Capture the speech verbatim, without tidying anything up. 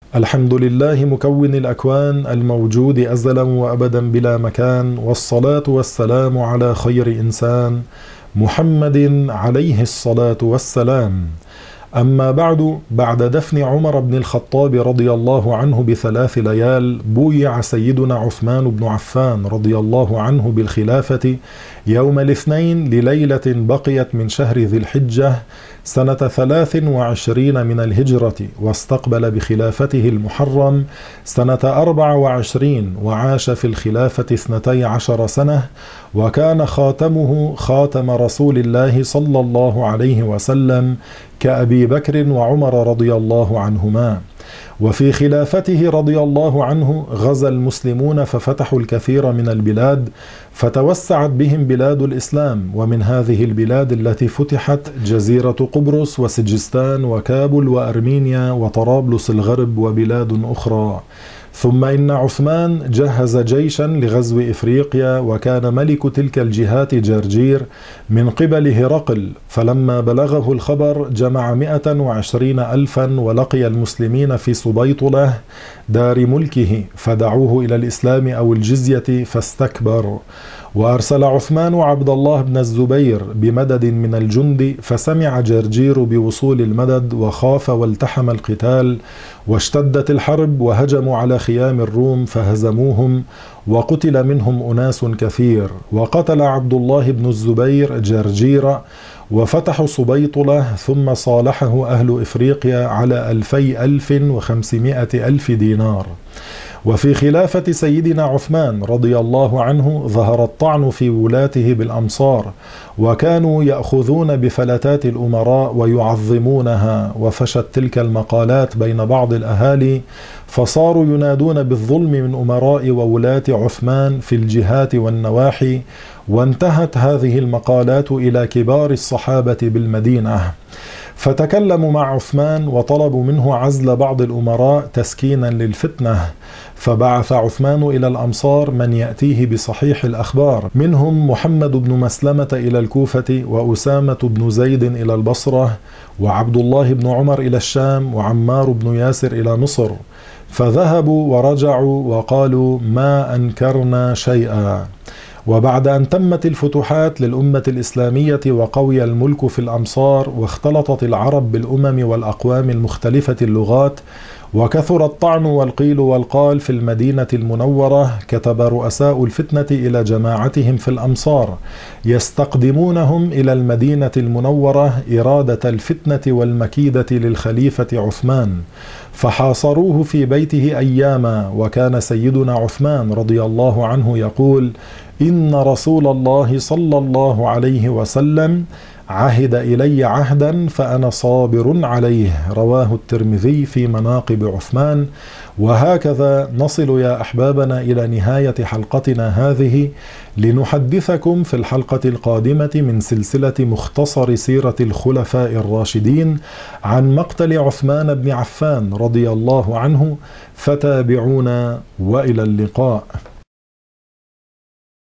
الحمد لله مكون الأكوان الموجود أزلا وأبدا بلا مكان، والصلاة والسلام على خير إنسان محمد عليه الصلاة والسلام. أما بعد، بعد دفن عمر بن الخطاب رضي الله عنه بثلاث ليال، بويع سيدنا عثمان بن عفان رضي الله عنه بالخلافة يوم الاثنين لليلة بقيت من شهر ذي الحجة سنة ثلاث وعشرين من الهجرة، واستقبل بخلافته المحرم سنة أربع وعشرين، وعاش في الخلافة اثنتي عشر سنة، وكان خاتمه خاتم رسول الله صلى الله عليه وسلم كأبي بكر وعمر رضي الله عنهما. وفي خلافته رضي الله عنه غزا المسلمون ففتحوا الكثير من البلاد، فتوسعت بهم بلاد الإسلام، ومن هذه البلاد التي فتحت جزيرة قبرص وسجستان وكابل وأرمينيا وطرابلس الغرب وبلاد أخرى. ثم إن عثمان جهز جيشا لغزو إفريقيا، وكان ملك تلك الجهات جرجير من قبل هرقل، فلما بلغه الخبر جمع مئة وعشرين ألفا ولقي المسلمين في سبيطلة دار ملكه، فدعوه إلى الإسلام أو الجزية فاستكبر. وأرسل عثمان عبد الله بن الزبير بمدد من الجند، فسمع جرجير بوصول المدد وخاف والتحم القتال، واشتدت الحرب وهجموا على خيام الروم فهزموهم، وقتل منهم أناس كثير. وقتل عبد الله بن الزبير جرجير، وفتحوا سبيطلة، ثم صالحه أهل إفريقيا على ألفي ألف وخمسمائة ألف دينار. وفي خلافة سيدنا عثمان رضي الله عنه ظهر الطعن في ولاته بالأمصار، وكانوا يأخذون بفلتات الأمراء ويعظمونها، وفشت تلك المقالات بين بعض الأهالي، فصاروا ينادون بالظلم من أمراء وولاة عثمان في الجهات والنواحي، وانتهت هذه المقالات إلى كبار الصحابة بالمدينة، فتكلموا مع عثمان وطلبوا منه عزل بعض الأمراء تسكينا للفتنة. فبعث عثمان إلى الأمصار من يأتيه بصحيح الأخبار، منهم محمد بن مسلمة إلى الكوفة، وأسامة بن زيد إلى البصرة، وعبد الله بن عمر إلى الشام، وعمار بن ياسر إلى مصر. فذهبوا ورجعوا وقالوا ما أنكرنا شيئا. وبعد أن تمت الفتوحات للأمة الإسلامية وقوي الملك في الأمصار، واختلطت العرب بالأمم والأقوام المختلفة اللغات، وكثر الطعن والقيل والقال في المدينة المنورة، كتب رؤساء الفتنة إلى جماعتهم في الأمصار يستقدمونهم إلى المدينة المنورة إرادة الفتنة والمكيدة للخليفة عثمان، فحاصروه في بيته أياما. وكان سيدنا عثمان رضي الله عنه يقول: إن رسول الله صلى الله عليه وسلم عهد إلي عهدا فأنا صابر عليه. رواه الترمذي في مناقب عثمان. وهكذا نصل يا أحبابنا إلى نهاية حلقتنا هذه، لنحدثكم في الحلقة القادمة من سلسلة مختصر سيرة الخلفاء الراشدين عن مقتل عثمان بن عفان رضي الله عنه، فتابعونا وإلى اللقاء.